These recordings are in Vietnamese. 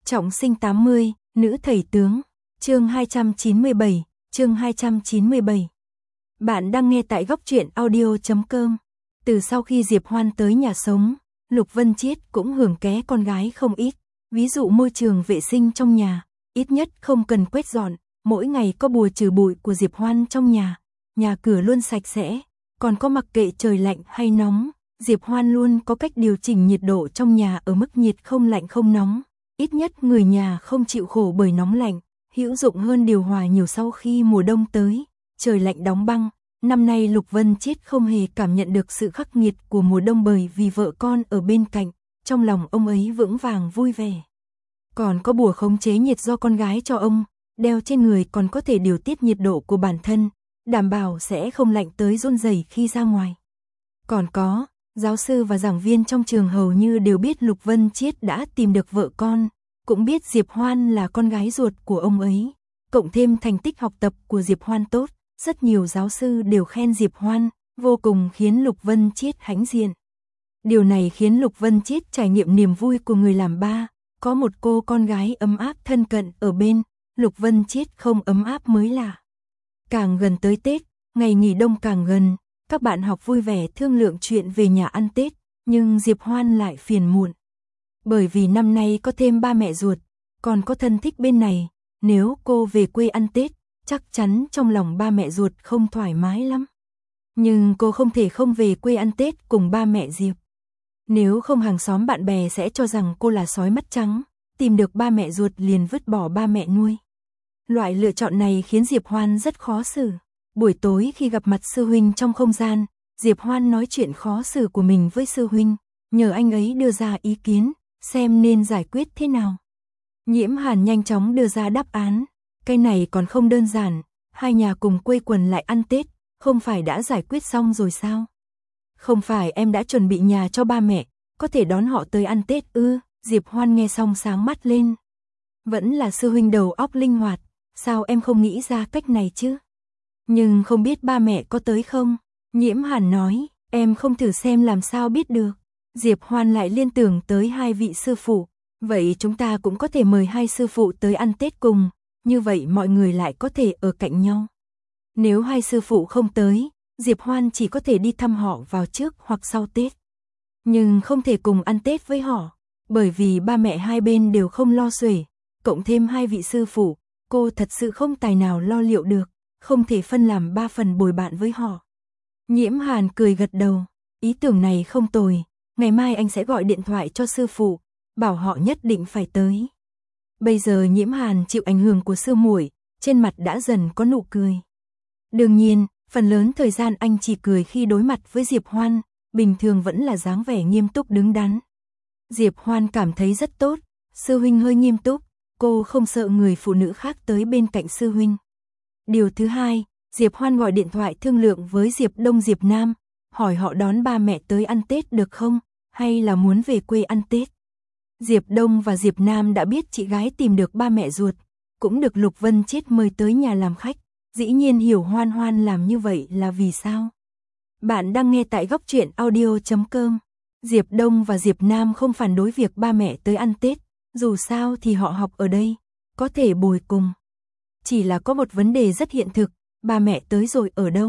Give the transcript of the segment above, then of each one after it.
Trọng sinh 80, nữ thầy tướng. Chương 297, chương 297. Bạn đang nghe tại góc truyện audio.com. Từ sau khi Diệp Hoan tới nhà sống, Lục Vân Chiết cũng hưởng ké con gái không ít. Ví dụ môi trường vệ sinh trong nhà, ít nhất không cần quét dọn, mỗi ngày có bùa trừ bụi của Diệp Hoan trong nhà cửa luôn sạch sẽ. Còn có mặc kệ trời lạnh hay nóng, Diệp Hoan luôn có cách điều chỉnh nhiệt độ trong nhà ở mức nhiệt không lạnh không nóng. Ít nhất người nhà không chịu khổ bởi nóng lạnh, hữu dụng hơn điều hòa nhiều sau khi mùa đông tới, trời lạnh đóng băng. Năm nay Lục Vân Chiết không hề cảm nhận được sự khắc nghiệt của mùa đông bởi vì vợ con ở bên cạnh, trong lòng ông ấy vững vàng vui vẻ. Còn có bùa khống chế nhiệt do con gái cho ông, đeo trên người còn có thể điều tiết nhiệt độ của bản thân, đảm bảo sẽ không lạnh tới run rẩy khi ra ngoài. Còn có, giáo sư và giảng viên trong trường hầu như đều biết Lục Vân Chiết đã tìm được vợ con, cũng biết Diệp Hoan là con gái ruột của ông ấy. Cộng thêm thành tích học tập của Diệp Hoan tốt, rất nhiều giáo sư đều khen Diệp Hoan, vô cùng khiến Lục Vân Chiết hãnh diện. Điều này khiến Lục Vân Chiết trải nghiệm niềm vui của người làm ba, có một cô con gái ấm áp thân cận ở bên, Lục Vân Chiết không ấm áp mới lạ. Càng gần tới Tết, ngày nghỉ đông càng gần, các bạn học vui vẻ thương lượng chuyện về nhà ăn Tết, nhưng Diệp Hoan lại phiền muộn. Bởi vì năm nay có thêm ba mẹ ruột, còn có thân thích bên này, nếu cô về quê ăn Tết, chắc chắn trong lòng ba mẹ ruột không thoải mái lắm. Nhưng cô không thể không về quê ăn Tết cùng ba mẹ Diệp. Nếu không hàng xóm bạn bè sẽ cho rằng cô là sói mắt trắng, tìm được ba mẹ ruột liền vứt bỏ ba mẹ nuôi. Loại lựa chọn này khiến Diệp Hoan rất khó xử. Buổi tối khi gặp mặt sư huynh trong không gian, Diệp Hoan nói chuyện khó xử của mình với sư huynh, nhờ anh ấy đưa ra ý kiến, xem nên giải quyết thế nào. Nhiễm Hàn nhanh chóng đưa ra đáp án, cái này còn không đơn giản, hai nhà cùng quây quần lại ăn Tết, không phải đã giải quyết xong rồi sao? Không phải em đã chuẩn bị nhà cho ba mẹ, có thể đón họ tới ăn Tết ư? Diệp Hoan nghe xong sáng mắt lên. Vẫn là sư huynh đầu óc linh hoạt, sao em không nghĩ ra cách này chứ? Nhưng không biết ba mẹ có tới không? Nhiễm Hàn nói, em không thử xem làm sao biết được. Diệp Hoan lại liên tưởng tới hai vị sư phụ, vậy chúng ta cũng có thể mời hai sư phụ tới ăn Tết cùng, như vậy mọi người lại có thể ở cạnh nhau. Nếu hai sư phụ không tới, Diệp Hoan chỉ có thể đi thăm họ vào trước hoặc sau Tết. Nhưng không thể cùng ăn Tết với họ, bởi vì ba mẹ hai bên đều không lo xuể, cộng thêm hai vị sư phụ, cô thật sự không tài nào lo liệu được, không thể phân làm ba phần bồi bạn với họ. Nhiễm Hàn cười gật đầu, ý tưởng này không tồi, ngày mai anh sẽ gọi điện thoại cho sư phụ, bảo họ nhất định phải tới. Bây giờ Nhiễm Hàn chịu ảnh hưởng của sư muội, trên mặt đã dần có nụ cười. Đương nhiên, phần lớn thời gian anh chỉ cười khi đối mặt với Diệp Hoan, bình thường vẫn là dáng vẻ nghiêm túc đứng đắn. Diệp Hoan cảm thấy rất tốt, sư huynh hơi nghiêm túc, cô không sợ người phụ nữ khác tới bên cạnh sư huynh. Điều thứ hai, Diệp Hoan gọi điện thoại thương lượng với Diệp Đông Diệp Nam, hỏi họ đón ba mẹ tới ăn Tết được không, hay là muốn về quê ăn Tết. Diệp Đông và Diệp Nam đã biết chị gái tìm được ba mẹ ruột, cũng được Lục Vân Chiết mời tới nhà làm khách, dĩ nhiên hiểu Hoan Hoan làm như vậy là vì sao. Bạn đang nghe tại góc truyện audio.com. Diệp Đông và Diệp Nam không phản đối việc ba mẹ tới ăn Tết, dù sao thì họ học ở đây, có thể bồi cùng. Chỉ là có một vấn đề rất hiện thực, ba mẹ tới rồi ở đâu?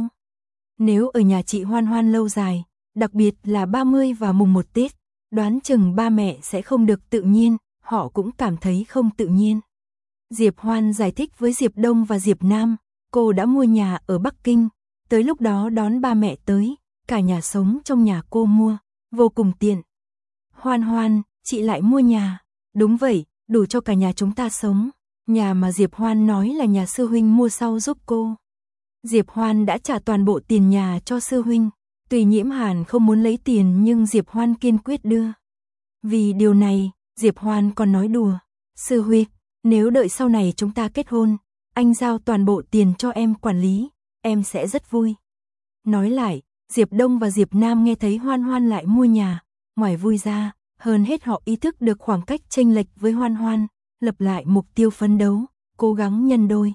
Nếu ở nhà chị Hoan Hoan lâu dài, đặc biệt là 30 và mùng 1 Tết, đoán chừng ba mẹ sẽ không được tự nhiên, họ cũng cảm thấy không tự nhiên. Diệp Hoan giải thích với Diệp Đông và Diệp Nam, cô đã mua nhà ở Bắc Kinh, tới lúc đó đón ba mẹ tới, cả nhà sống trong nhà cô mua, vô cùng tiện. Hoan Hoan, chị lại mua nhà, đúng vậy, đủ cho cả nhà chúng ta sống. Nhà mà Diệp Hoan nói là nhà sư huynh mua sau giúp cô. Diệp Hoan đã trả toàn bộ tiền nhà cho sư huynh, tuy Nhiễm Hàn không muốn lấy tiền nhưng Diệp Hoan kiên quyết đưa. Vì điều này, Diệp Hoan còn nói đùa, sư huynh, nếu đợi sau này chúng ta kết hôn, anh giao toàn bộ tiền cho em quản lý, em sẽ rất vui. Nói lại, Diệp Đông và Diệp Nam nghe thấy Hoan Hoan lại mua nhà, ngoài vui ra, hơn hết họ ý thức được khoảng cách chênh lệch với Hoan Hoan, lập lại mục tiêu phấn đấu, cố gắng nhân đôi.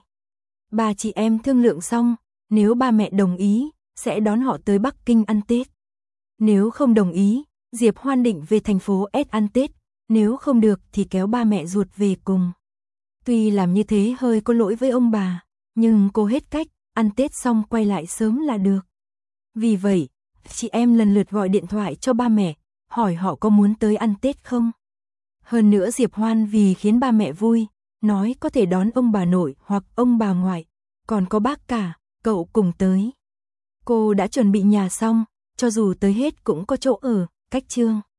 Ba chị em thương lượng xong, nếu ba mẹ đồng ý, sẽ đón họ tới Bắc Kinh ăn Tết. Nếu không đồng ý, Diệp Hoan định về thành phố S ăn Tết, nếu không được thì kéo ba mẹ ruột về cùng. Tuy làm như thế hơi có lỗi với ông bà, nhưng cô hết cách, ăn Tết xong quay lại sớm là được. Vì vậy, chị em lần lượt gọi điện thoại cho ba mẹ, hỏi họ có muốn tới ăn Tết không. Hơn nữa Diệp Hoan vì khiến ba mẹ vui, nói có thể đón ông bà nội hoặc ông bà ngoại, còn có bác cả, cậu cùng tới. Cô đã chuẩn bị nhà xong, cho dù tới hết cũng có chỗ ở, cách Trương